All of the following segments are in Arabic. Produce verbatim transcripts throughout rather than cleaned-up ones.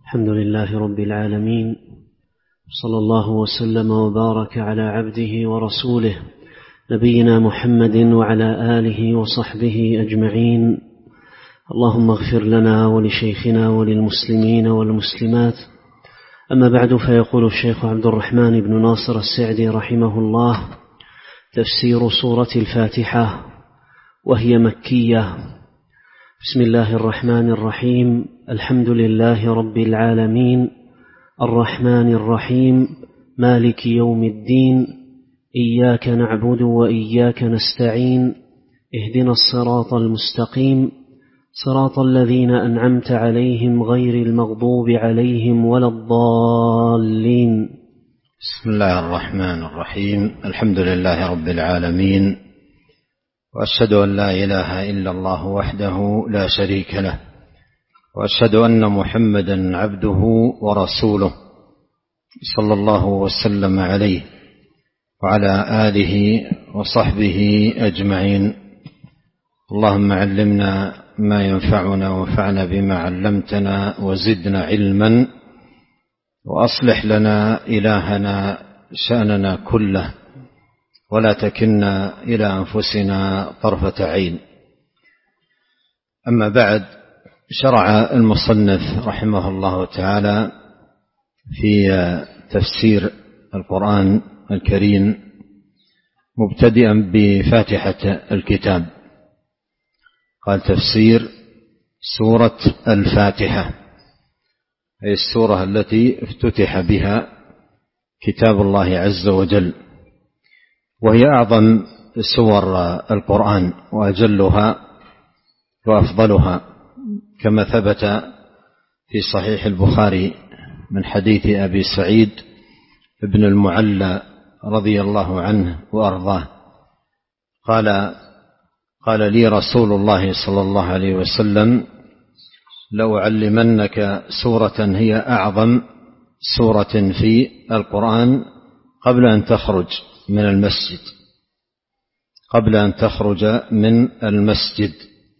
الحمد لله رب العالمين، صلى الله وسلم وبارك على عبده ورسوله نبينا محمد وعلى آله وصحبه أجمعين. اللهم اغفر لنا ولشيخنا وللمسلمين والمسلمات. أما بعد، فيقول الشيخ عبد الرحمن بن ناصر السعدي رحمه الله: تفسير سورة الفاتحة وهي مكية. بسم الله الرحمن الرحيم. الحمد لله رب العالمين، الرحمن الرحيم، مالك يوم الدين، إياك نعبد وإياك نستعين، اهدنا الصراط المستقيم، صراط الذين أنعمت عليهم غير المغضوب عليهم ولا الضالين. بسم الله الرحمن الرحيم. الحمد لله رب العالمين، وأشهد أن لا إله إلا الله وحده لا شريك له، وأشهد أن محمدا عبده ورسوله صلى الله وسلم عليه وعلى آله وصحبه أجمعين. اللهم علمنا ما ينفعنا وانفعنا بما علمتنا وزدنا علما، وأصلح لنا إلهنا شأننا كله، ولا تكلنا إلى أنفسنا طرفة عين. أما بعد، شرع المصنف رحمه الله تعالى في تفسير القرآن الكريم مبتدئا بفاتحة الكتاب. قال: تفسير سورة الفاتحة، أي السورة التي افتتح بها كتاب الله عز وجل، وهي أعظم سور القرآن وأجلها وأفضلها، كما ثبت في صحيح البخاري من حديث أبي سعيد بن المعلى رضي الله عنه وأرضاه قال: قال لي رسول الله صلى الله عليه وسلم: لأعلمنك سورة هي أعظم سورة في القرآن قبل أن تخرج من المسجد قبل أن تخرج من المسجد.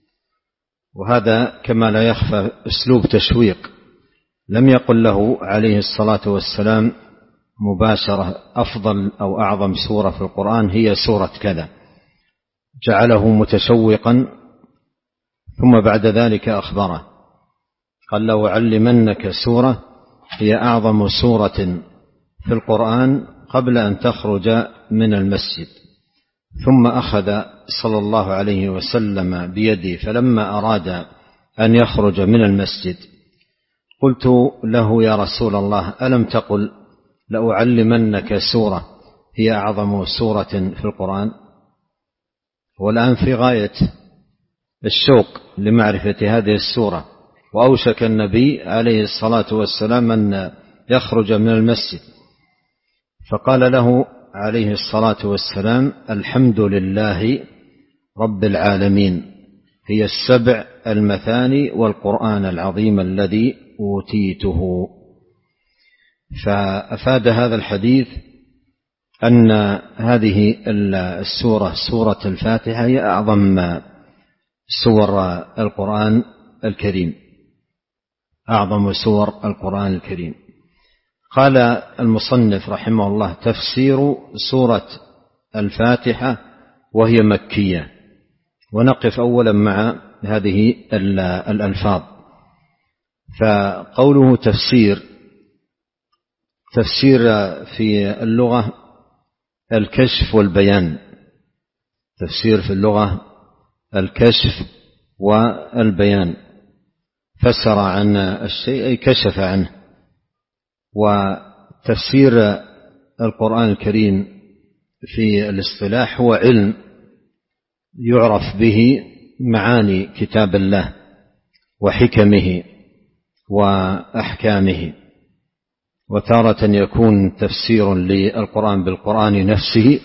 وهذا كما لا يخفى أسلوب تشويق، لم يقل له عليه الصلاة والسلام مباشرة أفضل أو أعظم سورة في القرآن هي سورة كذا، جعله متشوقا، ثم بعد ذلك أخبره قال: لو علمنك سورة هي أعظم سورة في القرآن قبل أن تخرج من المسجد. ثم أخذ صلى الله عليه وسلم بيدي، فلما أراد أن يخرج من المسجد قلت له: يا رسول الله، ألم تقل لأعلمنك سورة هي أعظم سورة في القرآن؟ والآن في غاية الشوق لمعرفة هذه السورة، وأوشك النبي عليه الصلاة والسلام أن يخرج من المسجد، فقال له عليه الصلاة والسلام: الحمد لله رب العالمين، هي السبع المثاني والقرآن العظيم الذي أوتيته. فأفاد هذا الحديث أن هذه السورة سورة الفاتحة هي أعظم سور القرآن الكريم أعظم سور القرآن الكريم. قال المصنف رحمه الله: تفسير سورة الفاتحة وهي مكية. ونقف أولا مع هذه الألفاظ. فقوله تفسير، تفسير في اللغة الكشف والبيان، تفسير في اللغة الكشف والبيان، فسر عن الشيء أي كشف عنه. وتفسير القرآن الكريم في الاصطلاح هو علم يعرف به معاني كتاب الله وحكمه وأحكامه، وتارة يكون تفسير للقرآن بالقرآن نفسه،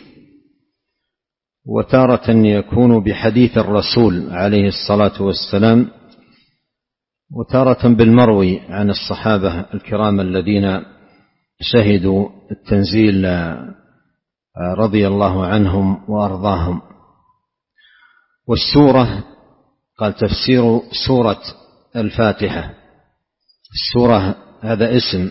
وتارة يكون بحديث الرسول عليه الصلاة والسلام، وتارة بالمروي عن الصحابة الكرام الذين شهدوا التنزيل رضي الله عنهم وأرضاهم. والسورة قال تفسير سورة الفاتحة. السورة هذا اسم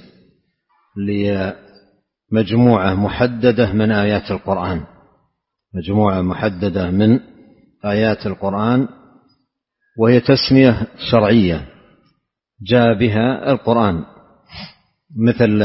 لمجموعة محددة من آيات القرآن، مجموعة محددة من آيات القرآن، وهي تسمية شرعية جاء بها القرآن، مثل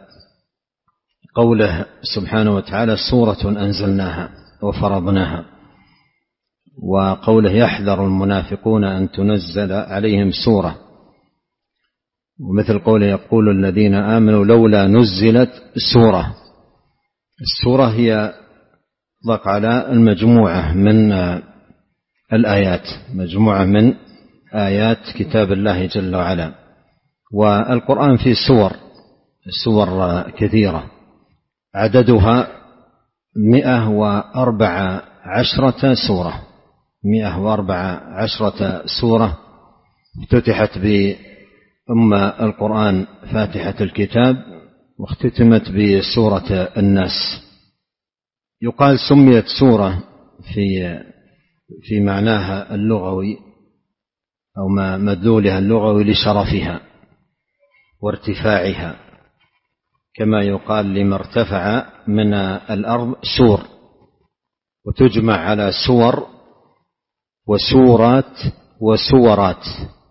قوله سبحانه وتعالى سورة أنزلناها وفرضناها، وقوله يحذر المنافقون أن تنزل عليهم سورة، ومثل قوله يقول الذين آمنوا لولا نزلت سورة. السورة هي تطلق على المجموعة من الآيات، مجموعة من آيات كتاب الله جل وعلا. والقرآن فيه سور سور كثيرة عددها مئة وأربع عشرة سورة، مئة وأربع عشرة سورة افتتحت بأم القرآن فاتحة الكتاب، واختتمت بسورة الناس. يقال سميت سورة في في معناها اللغوي أو ما مدلولها اللغوي لشرفها وارتفاعها، كما يقال لما ارتفع من الأرض سور، وتجمع على سور وسورات وسورات.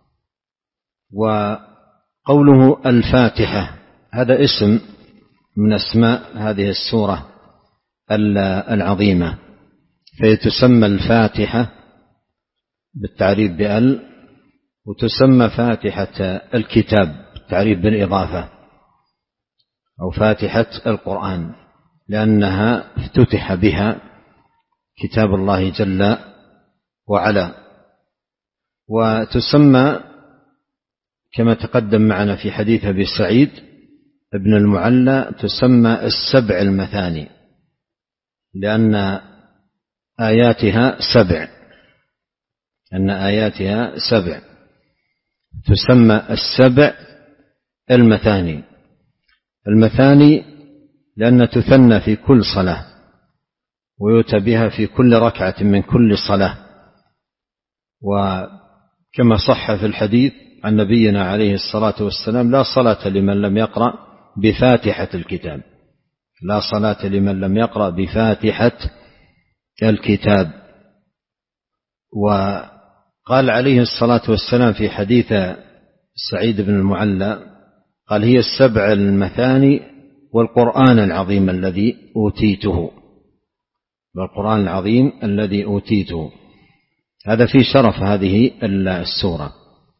وقوله الفاتحة هذا اسم من أسماء هذه السورة العظيمة، فهي تسمى الفاتحة بالتعريف بأل، وتسمى فاتحة الكتاب بالتعريف بالإضافة، أو فاتحة القرآن، لأنها افتتح بها كتاب الله جل وعلا. وتسمى كما تقدم معنا في حديث أبي سعيد ابن المعلى تسمى السبع المثاني، لأن آياتها سبع، أن آياتها سبع، تسمى السبع المثاني. المثاني لأن تثنى في كل صلاة، ويؤتى بها في كل ركعة من كل صلاة. وكما صح في الحديث عن نبينا عليه الصلاة والسلام لا صلاة لمن لم يقرأ بفاتحة الكتاب، لا صلاة لمن لم يقرأ بفاتحة الكتاب. وقال عليه الصلاة والسلام في حديث سعيد بن المعلى قال هي السبع المثاني والقرآن العظيم الذي أوتيته، والقرآن العظيم الذي أوتيته. هذا في شرف هذه السورة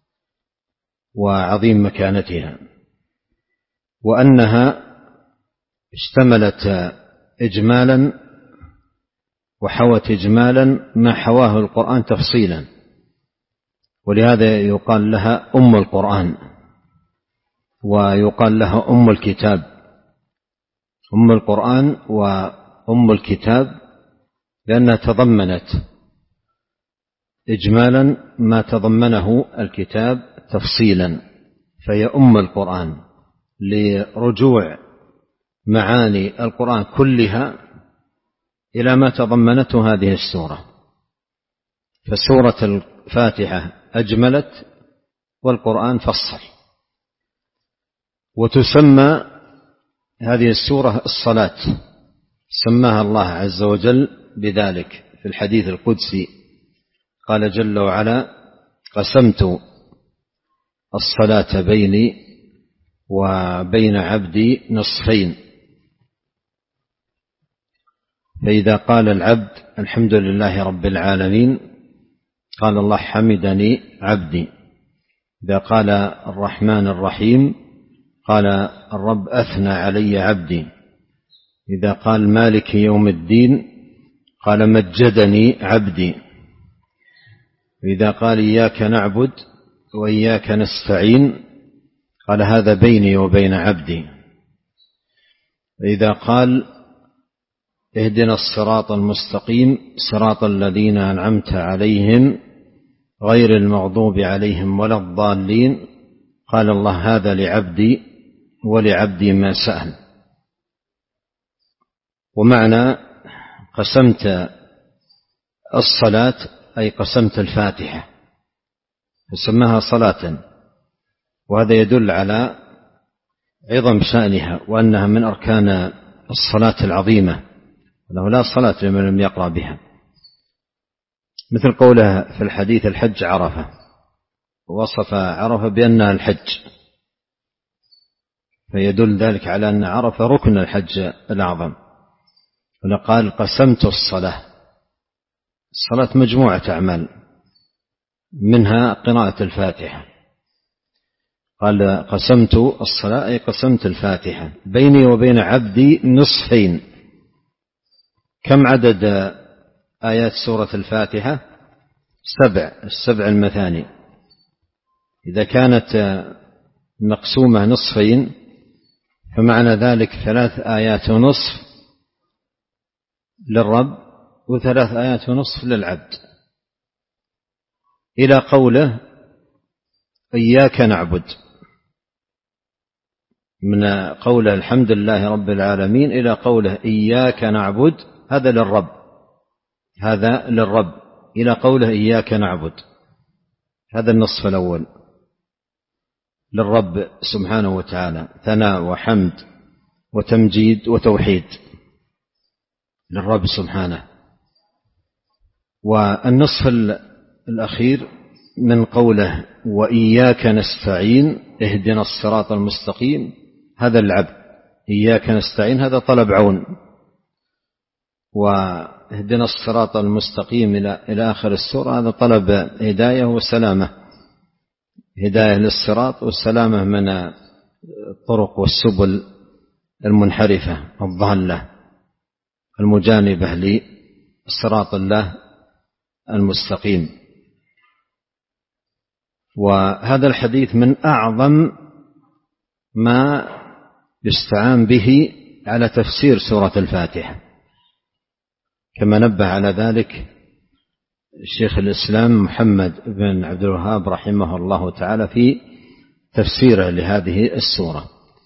وعظيم مكانتها، وأنها اشتملت إجمالا وحوت إجمالا ما حواه القرآن تفصيلا، ولهذا يقال لها أم القرآن، ويقال لها أم الكتاب. أم القرآن وأم الكتاب لأنها تضمنت إجمالا ما تضمنه الكتاب تفصيلا، فهي أم القرآن لرجوع معاني القرآن كلها إلى ما تضمنته هذه السورة. فسورة الفاتحة أجملت والقرآن فصل. وتسمى هذه السورة الصلاة، سماها الله عز وجل بذلك في الحديث القدسي، قال جل وعلا قسمت الصلاة بيني وبين عبدي نصفين، فإذا قال العبد الحمد لله رب العالمين قال الله حمدني عبدي، إذا قال الرحمن الرحيم قال الرب أثنى علي عبدي، إذا قال مالك يوم الدين قال مجدني عبدي، إذا قال إياك نعبد وإياك نستعين قال هذا بيني وبين عبدي، إذا قال اهدنا الصراط المستقيم صراط الذين أنعمت عليهم غير المغضوب عليهم ولا الضالين قال الله هذا لعبدي ولعبدي ما سأل. ومعنى قسمت الصلاة أي قسمت الفاتحة فسماها صلاة، وهذا يدل على عظم شأنها وأنها من أركان الصلاة العظيمة، أنه لا صلاة لمن لم يقرأ بها، مثل قوله في الحديث الحج عرفة، وصف عرفة بأنها الحج، فيدل ذلك على أن عرفة ركن الحج الأعظم. ولقال قسمت الصلاة، الصلاة مجموعة أعمال منها قراءة الفاتحة، قال قسمت الصلاة أي قسمت الفاتحة بيني وبين عبدي نصفين. كم عدد آيات سورة الفاتحة؟ سبع، السبع المثاني. إذا كانت مقسومة نصفين فمعنى ذلك ثلاث آيات ونصف للرب وثلاث آيات ونصف للعبد، إلى قوله إياك نعبد، من قوله الحمد لله رب العالمين إلى قوله إياك نعبد، هذا للرب، هذا للرب إلى قوله إياك نعبد، هذا النصف الأول للرب سبحانه وتعالى، ثناء وحمد وتمجيد وتوحيد للرب سبحانه. والنصف الأخير من قوله وإياك نستعين اهدنا الصراط المستقيم، هذا العبد، إياك نستعين هذا طلب عون، واهدنا الصراط المستقيم إلى آخر السورة هذا طلب هداية وسلامة، هداية للصراط والسلامة من الطرق والسبل المنحرفة الضالة المجانبة لصراط الله المستقيم. وهذا الحديث من أعظم ما يستعان به على تفسير سورة الفاتحة، كما نبه على ذلك شيخ الإسلام محمد بن عبد الوهاب رحمه الله تعالى في تفسيره لهذه السورة.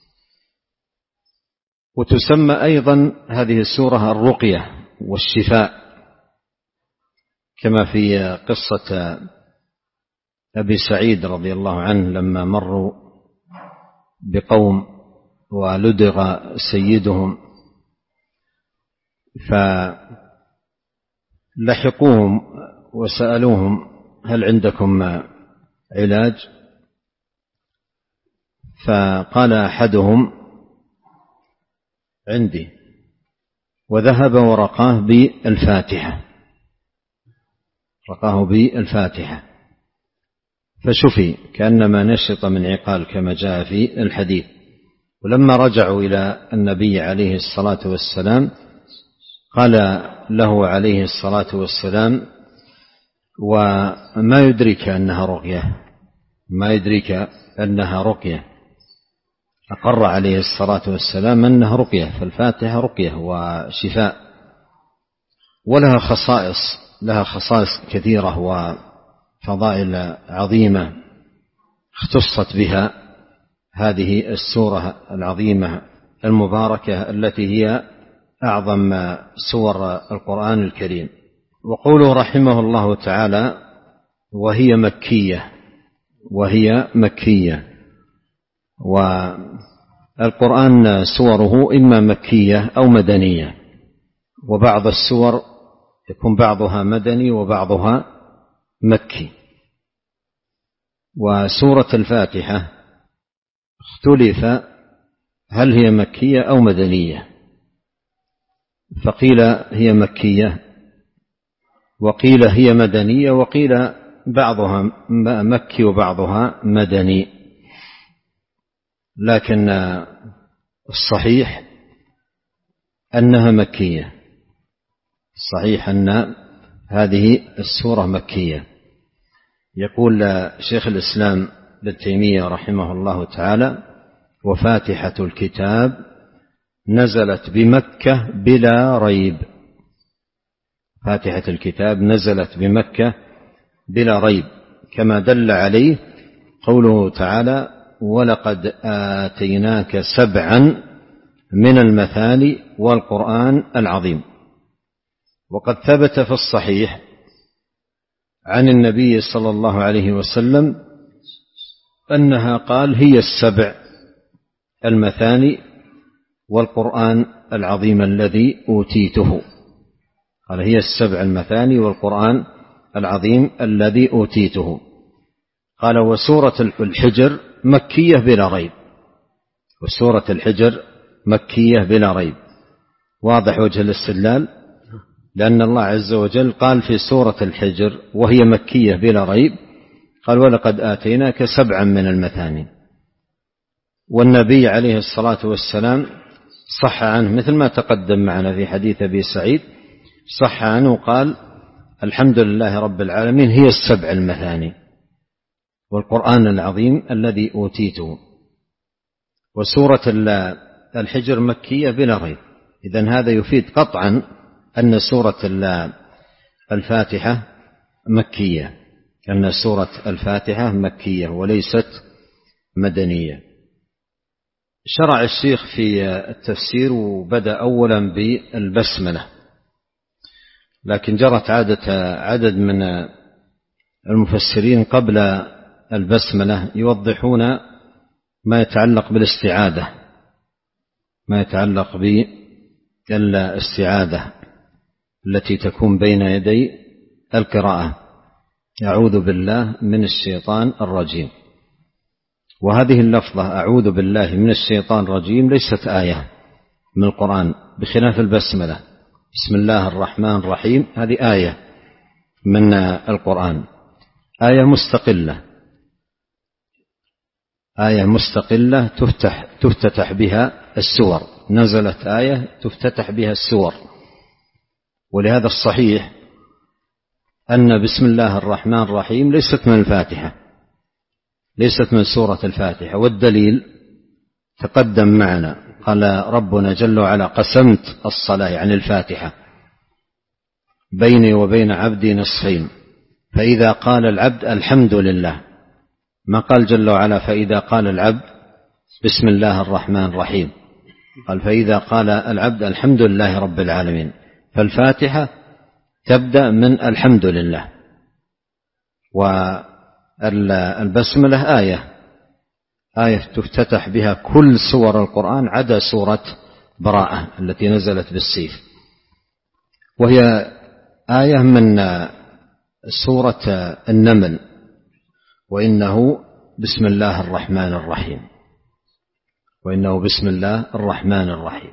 وتسمى أيضا هذه السورة الرقية والشفاء، كما في قصة أبي سعيد رضي الله عنه لما مروا بقوم ولدغ سيدهم فلحقوهم وسألوهم هل عندكم علاج؟ فقال أحدهم عندي، وذهب ورقاه بالفاتحة، رقاه بالفاتحة فشفي كأنما نشط من عقال كما جاء في الحديث. ولما رجعوا إلى النبي عليه الصلاة والسلام قال له عليه الصلاة والسلام وما يدرك أنها رقية، ما يدرك أنها رقية، أقر عليه الصلاة والسلام أنها رقية، فالفاتحة رقية وشفاء، ولها خصائص، لها خصائص كثيرة وفضائل عظيمة اختصت بها هذه السورة العظيمة المباركة التي هي أعظم سور القرآن الكريم. وقوله رحمه الله تعالى وهي مكية، وهي مكية، والقرآن سوره إما مكية أو مدنية، وبعض السور يكون بعضها مدني وبعضها مكي. وسورة الفاتحة اختلف هل هي مكية أو مدنية، فقيل هي مكية وقيل هي مدنية وقيل بعضها مكي وبعضها مدني، لكن الصحيح أنها مكية، الصحيح أن هذه السورة مكية. يقول شيخ الإسلام ابن تيمية رحمه الله تعالى وفاتحة الكتاب نزلت بمكة بلا ريب، فاتحة الكتاب نزلت بمكة بلا ريب، كما دل عليه قوله تعالى ولقد آتيناك سبعا من المثاني والقرآن العظيم. وقد ثبت في الصحيح عن النبي صلى الله عليه وسلم أنها قال هي السبع المثاني والقرآن العظيم الذي أوتيته. قال هي السبع المثاني والقرآن العظيم الذي أوتيته. قال وسورة الحجر مكية بلا ريب، وسورة الحجر مكية بلا ريب. واضح وجه الاستدلال؟ لأن الله عز وجل قال في سورة الحجر وهي مكية بلا ريب، قال ولقد آتيناك سبعا من المثاني. والنبي عليه الصلاة والسلام صح عنه مثل ما تقدم معنا في حديث أبي سعيد، صح عنه قال الحمد لله رب العالمين هي السبع المثاني والقرآن العظيم الذي أوتيته. وسورة الحجر مكية بلا ريب. إذن هذا يفيد قطعا أن سورة الفاتحة مكية، أن سورة الفاتحة مكية وليست مدنية. شرع الشيخ في التفسير وبدأ أولا بالبسملة، لكن جرت عادة عدد من المفسرين قبل البسملة يوضحون ما يتعلق بالاستعاذة، ما يتعلق بالاستعاذة التي تكون بين يدي القراءة، أعوذ بالله من الشيطان الرجيم. وهذه اللفظة أعوذ بالله من الشيطان الرجيم ليست آية من القرآن بخلاف البسملة، بسم الله الرحمن الرحيم هذه آية من القرآن، آية مستقلة، آية مستقلة تفتح تفتتح بها السور، نزلت آية تفتتح بها السور. ولهذا الصحيح أن بسم الله الرحمن الرحيم ليست من الفاتحة، ليست من سورة الفاتحة. والدليل تقدم معنا، قال ربنا جل وعلا قسمت الصلاة يعني الفاتحة بيني وبين عبدي نصفين، فإذا قال العبد الحمد لله، ما قال جل وعلا فإذا قال العبد بسم الله الرحمن الرحيم، قال فإذا قال العبد الحمد لله رب العالمين. فالفاتحة تبدأ من الحمد لله. والبسملة آية آية تفتتح بها كل سور القرآن عدا سورة براءة التي نزلت بالسيف، وهي آية من سورة النمل، وإنه بسم الله الرحمن الرحيم، وإنه بسم الله الرحمن الرحيم.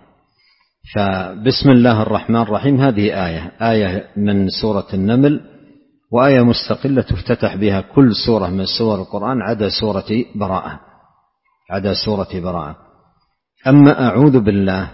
فبسم الله الرحمن الرحيم هذه آية آية من سورة النمل، وآية مستقلة تفتتح بها كل سورة من سور القرآن عدا سورة براءة، عدا سورة براءة. أما أعوذ بالله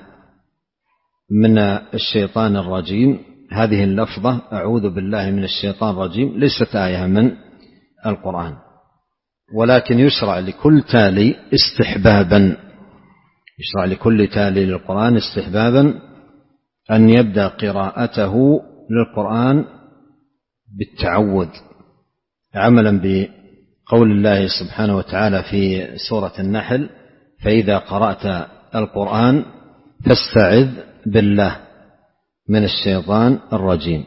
من الشيطان الرجيم، هذه اللفظة أعوذ بالله من الشيطان الرجيم ليست آية من القرآن، ولكن يشرع لكل تالي استحبابا، يشرع لكل تالي للقرآن استحبابا أن يبدأ قراءته للقرآن بالتعوذ، عملا بقول الله سبحانه وتعالى في سورة النحل فإذا قرأت القرآن فاستعذ بالله من الشيطان الرجيم،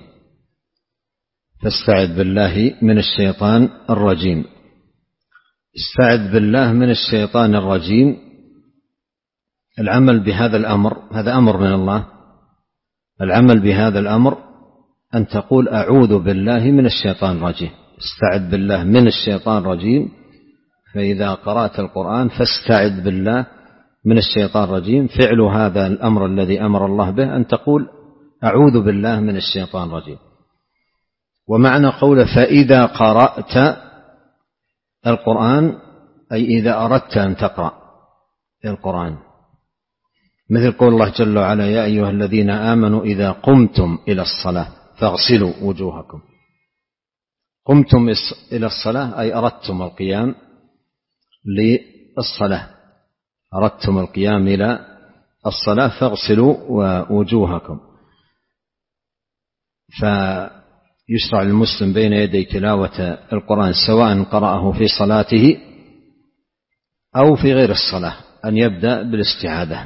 فاستعذ بالله من الشيطان الرجيم. استعذ بالله من الشيطان الرجيم، العمل بهذا الأمر هذا أمر من الله، العمل بهذا الأمر أن تقول أعوذ بالله من الشيطان الرجيم، استعذ بالله من الشيطان الرجيم، فإذا قرأت القرآن فاستعذ بالله من الشيطان الرجيم. فعل هذا الأمر الذي أمر الله به أن تقول أعوذ بالله من الشيطان الرجيم. ومعنى قول فإذا قرأت القرآن أي إذا أردت أن تقرأ القرآن، مثل قول الله جل وعلا يا أيها الذين آمنوا إذا قمتم إلى الصلاة فاغسلوا وجوهكم. قمتم إلى الصلاة أي أردتم القيام للصلاة، أردتم القيام إلى الصلاة فاغسلوا وجوهكم. فيشرع للمسلم بين يدي تلاوة القرآن سواء قرأه في صلاته أو في غير الصلاة أن يبدأ بالاستعاذة.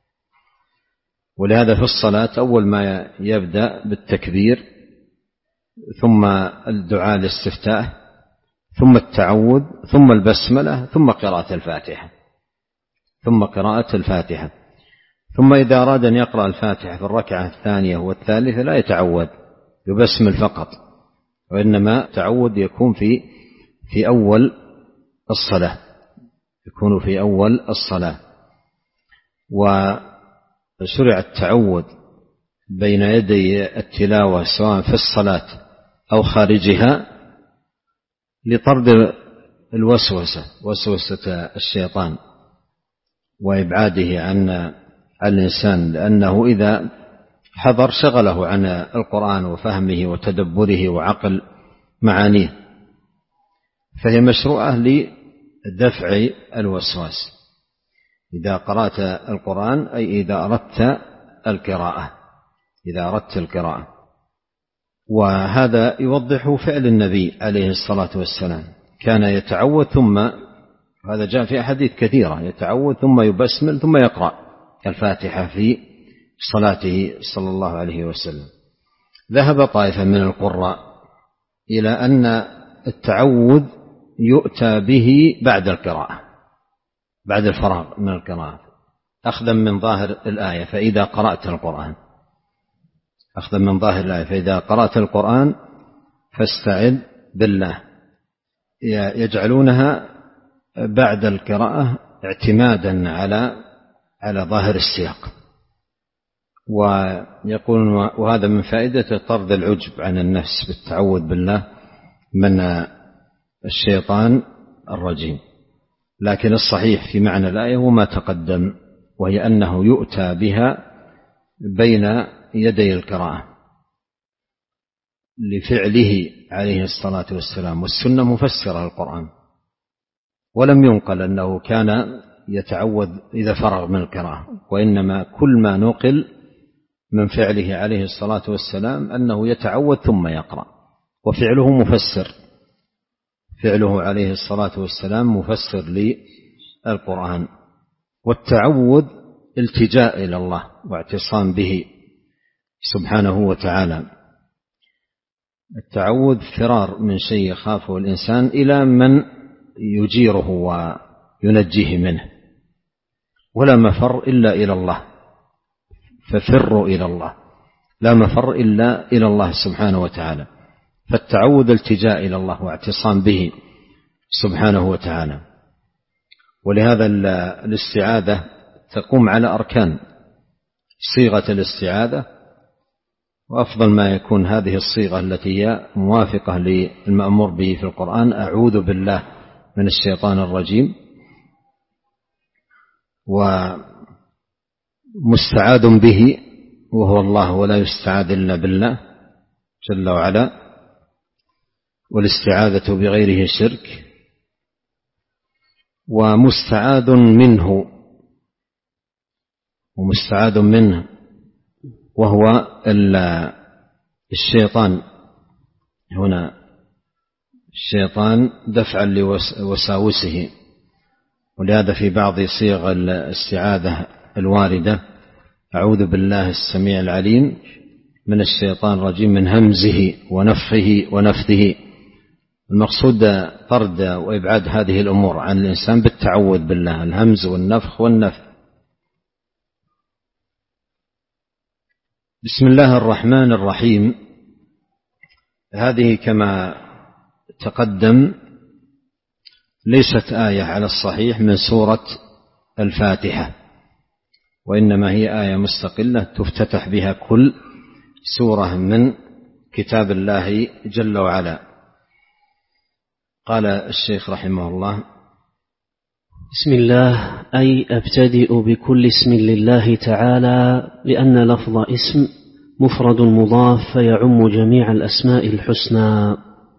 ولهذا في الصلاة أول ما يبدأ بالتكبير، ثم الدعاء الاستفتاح، ثم التعوذ، ثم البسملة، ثم قراءة الفاتحة. ثم قراءة الفاتحة. ثم إذا أراد أن يقرأ الفاتحة في الركعة الثانية والثالثة لا يتعوذ، يبسمل فقط، وإنما التعوذ يكون في في أول الصلاة، يكون في أول الصلاة. وشرع التعوذ بين يدي التلاوة سواء في الصلاة أو خارجها لطرد الوسوسة، وسوسة الشيطان، وإبعاده عن الإنسان، لأنه إذا حضر شغله عن القرآن وفهمه وتدبره وعقل معانيه، فهي مشروعة لدفع الوسواس إذا قرأت القرآن، أي إذا أردت القراءة إذا أردت القراءة. وهذا يوضح فعل النبي عليه الصلاة والسلام، كان يتعوذ ثم، هذا جاء في أحاديث كثيرة، يتعوذ ثم يبسمل ثم يقرأ الفاتحة في صلاته صلى الله عليه وسلم. ذهب طائفة من القراء إلى أن التعوذ يؤتى به بعد القراءة، بعد الفراغ من القراءة، أخذا من ظاهر الآية، فإذا قرأت القرآن أخذا من ظاهر الآية فإذا قرأت القرآن فاستعذ بالله، يجعلونها بعد القراءة اعتمادا على على ظاهر السياق. ويقولون وهذا من فائدة طرد العجب عن النفس بالتعوذ بالله من الشيطان الرجيم. لكن الصحيح في معنى الآية هو ما تقدم، وهي أنه يؤتى بها بين يدي القراءة لفعله عليه الصلاة والسلام. والسنة مفسرة القرآن، ولم ينقل أنه كان يتعوذ إذا فرغ من القراءة، وإنما كل ما نقل من فعله عليه الصلاة والسلام أنه يتعوذ ثم يقرأ، وفعله مفسر، فعله عليه الصلاة والسلام مفسر للقرآن. والتعوذ التجاء إلى الله واعتصام به سبحانه وتعالى. التعوذ فرار من شيء يخافه الإنسان إلى من يجيره وينجيه منه، ولا مفر إلا إلى الله، ففروا إلى الله، لا مفر إلا إلى الله سبحانه وتعالى. فالتعوذ التجاء إلى الله واعتصام به سبحانه وتعالى. ولهذا الاستعاذة تقوم على أركان صيغة الاستعاذة، وأفضل ما يكون هذه الصيغة التي هي موافقة للمأمور به في القرآن: أعوذ بالله من الشيطان الرجيم، ومستعاذ به وهو الله ولا يستعاذ إلا بالله جل وعلا، والاستعاذة بغيره شرك، ومستعاذ منه ومستعاذ منه وهو الشيطان. هنا الشيطان دفعا لوساوسه، ولهذا في بعض صيغ الاستعاذة الواردة: أعوذ بالله السميع العليم من الشيطان الرجيم من همزه ونفخه ونفثه. المقصود طرد وإبعاد هذه الأمور عن الإنسان بالتعوذ بالله، الهمز والنفخ والنفث. بسم الله الرحمن الرحيم، هذه كما تقدم ليست آية على الصحيح من سورة الفاتحة، وإنما هي آية مستقلة تفتتح بها كل سورة من كتاب الله جل وعلا. قال الشيخ رحمه الله: بسم الله، أي أبتدئ بكل اسم لله تعالى، لأن لفظ اسم مفرد مضاف فيعم جميع الأسماء الحسنى.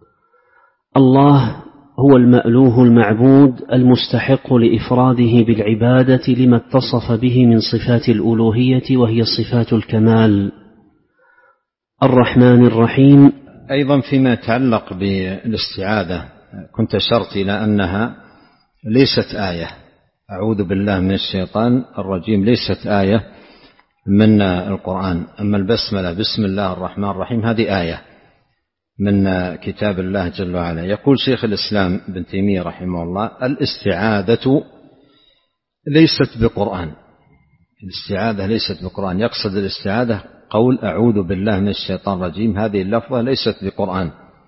الله هو المألوه المعبود المستحق لإفراده بالعبادة لما اتصف به من صفات الألوهية، وهي صفات الكمال. الرحمن الرحيم. أيضا فيما يتعلق بالاستعاذة كنت أشرت إلى أنها ليست آية، أعوذ بالله من الشيطان الرجيم ليست آية من القرآن. أما البسملة بسم الله الرحمن الرحيم هذه آية من كتاب الله جل وعلا. يقول شيخ الإسلام ابن تيمية رحمه الله: الاستعاذة ليست بقرآن، الاستعاذة ليست بقرآن. يقصد الاستعاذة قول أعوذ بالله من الشيطان الرجيم، هذه اللفظة ليست بقرآن،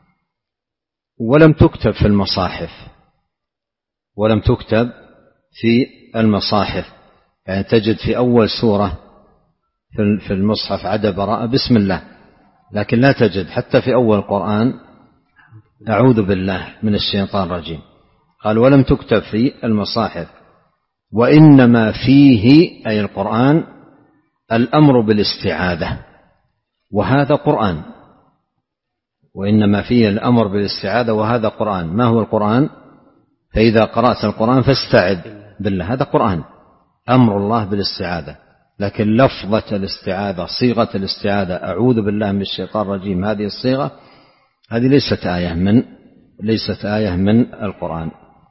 ولم تكتب في المصاحف، ولم تكتب في المصاحف. يعني تجد في أول سورة في المصحف عدا براءة بسم الله، لكن لا تجد حتى في أول القرآن أعوذ بالله من الشيطان الرجيم. قال ولم تكتب في المصاحف، وإنما فيه أي القرآن الأمر بالاستعاذة، وهذا قرآن، وإنما فيه الأمر بالاستعاذة وهذا قرآن. ما هو القرآن؟ فإذا قرأت القرآن فاستعذ بالله، هذا قرآن، أمر الله بالاستعاذة. لكن لفظة الاستعاذة، صيغة الاستعاذة أعوذ بالله من الشيطان الرجيم، هذه الصيغة هذه ليست آية من ليست آية من القرآن.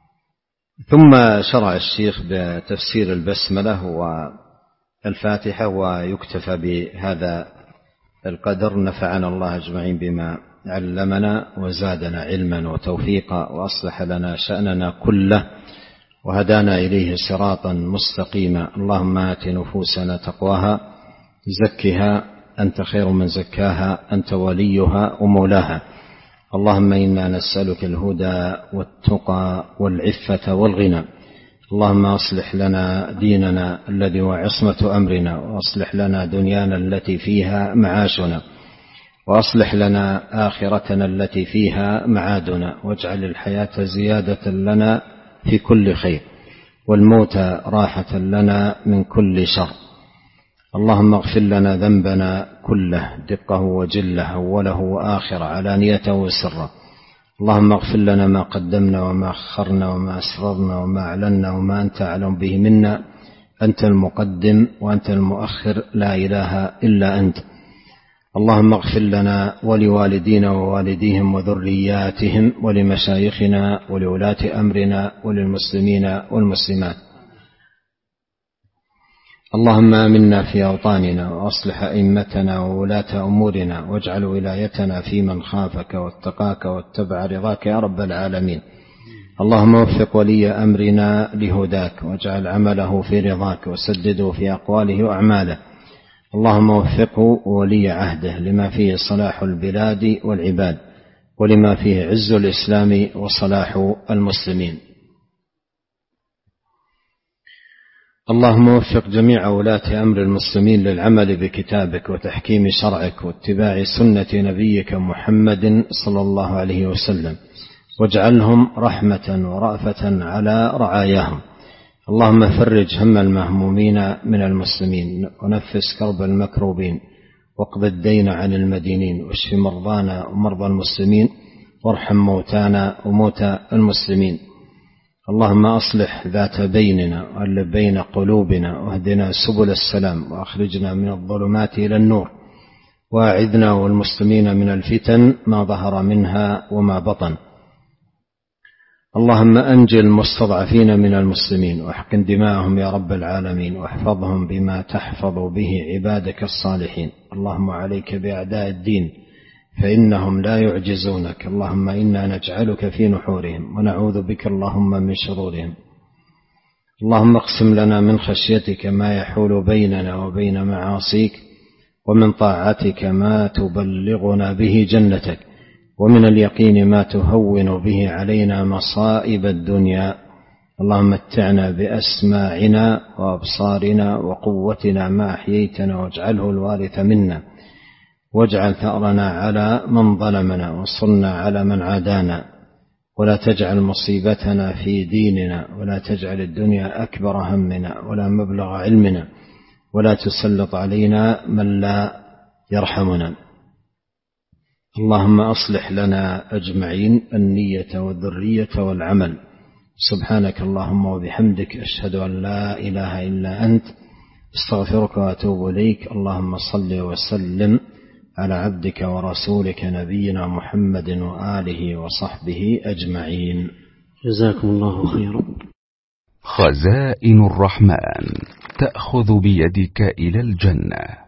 ثم شرع الشيخ بتفسير البسملة والفاتحة، ويكتفى بهذا القدر. نفعنا الله أجمعين بما علمنا وزادنا علما وتوفيقا، وأصلح لنا شأننا كله، وهدانا إليه صراطا مستقيما. اللهم آت نفوسنا تقواها، زكها أنت خير من زكاها، أنت وليها ومولاها. اللهم إنا نسألك الهدى والتقى والعفة والغنى. اللهم أصلح لنا ديننا الذي هو عصمة أمرنا، وأصلح لنا دنيانا التي فيها معاشنا، وأصلح لنا آخرتنا التي فيها معادنا، واجعل الحياة زيادة لنا في كل خير، والموت راحة لنا من كل شر. اللهم اغفر لنا ذنبنا كله، دقه وجله، أوله وآخره، علانيته وسره. اللهم اغفر لنا ما قدمنا وما أخرنا وما أسررنا وما أعلنا وما أنت أعلم به منا. أنت المقدم وأنت المؤخر، لا إله إلا أنت. اللهم اغفر لنا ولوالدينا ووالديهم وذرياتهم، ولمشايخنا ولولاة أمرنا، وللمسلمين والمسلمات. اللهم آمنا في أوطاننا، وأصلح أئمتنا وولاة أمورنا، واجعل ولايتنا في من خافك واتقاك واتبع رضاك يا رب العالمين. اللهم وفق ولي أمرنا لهداك، واجعل عمله في رضاك، وسدده في أقواله وأعماله. اللهم وفقه ولي عهده لما فيه صلاح البلاد والعباد، ولما فيه عز الإسلام وصلاح المسلمين. اللهم وفق جميع ولاة أمر المسلمين للعمل بكتابك وتحكيم شرعك واتباع سنة نبيك محمد صلى الله عليه وسلم، واجعلهم رحمة ورأفة على رعاياهم. اللهم فرج هم المهمومين من المسلمين، ونفس كرب المكروبين، واقض الدين عن المدينين، واشف مرضانا ومرضى المسلمين، وارحم موتانا وموتى المسلمين. اللهم أصلح ذات بيننا وألف بين قلوبنا، واهدنا سبل السلام، وأخرجنا من الظلمات إلى النور، وأعذنا والمسلمين من الفتن ما ظهر منها وما بطن. اللهم أنجِ المستضعفين من المسلمين، واحقن دماءهم يا رب العالمين، واحفظهم بما تحفظ به عبادك الصالحين. اللهم عليك بأعداء الدين، فإنهم لا يعجزونك. اللهم إنا نجعلك في نحورهم، ونعوذ بك اللهم من شرورهم. اللهم اقسم لنا من خشيتك ما يحول بيننا وبين معاصيك، ومن طاعتك ما تبلغنا به جنتك، ومن اليقين ما تهون به علينا مصائب الدنيا. اللهم متعنا بأسماعنا وأبصارنا وقوتنا ما أحييتنا، واجعله الوارث منا، واجعل ثأرنا على من ظلمنا، وانصرنا على من عادانا، ولا تجعل مصيبتنا في ديننا، ولا تجعل الدنيا أكبر همنا ولا مبلغ علمنا، ولا تسلط علينا من لا يرحمنا. اللهم أصلح لنا أجمعين النية والذرية والعمل. سبحانك اللهم وبحمدك، أشهد أن لا إله إلا أنت، استغفرك وأتوب إليك. اللهم صل وسلم على عبدك ورسولك نبينا محمد وآله وصحبه أجمعين. جزاكم الله خيرا. خزائن الرحمن تأخذ بيدك إلى الجنة.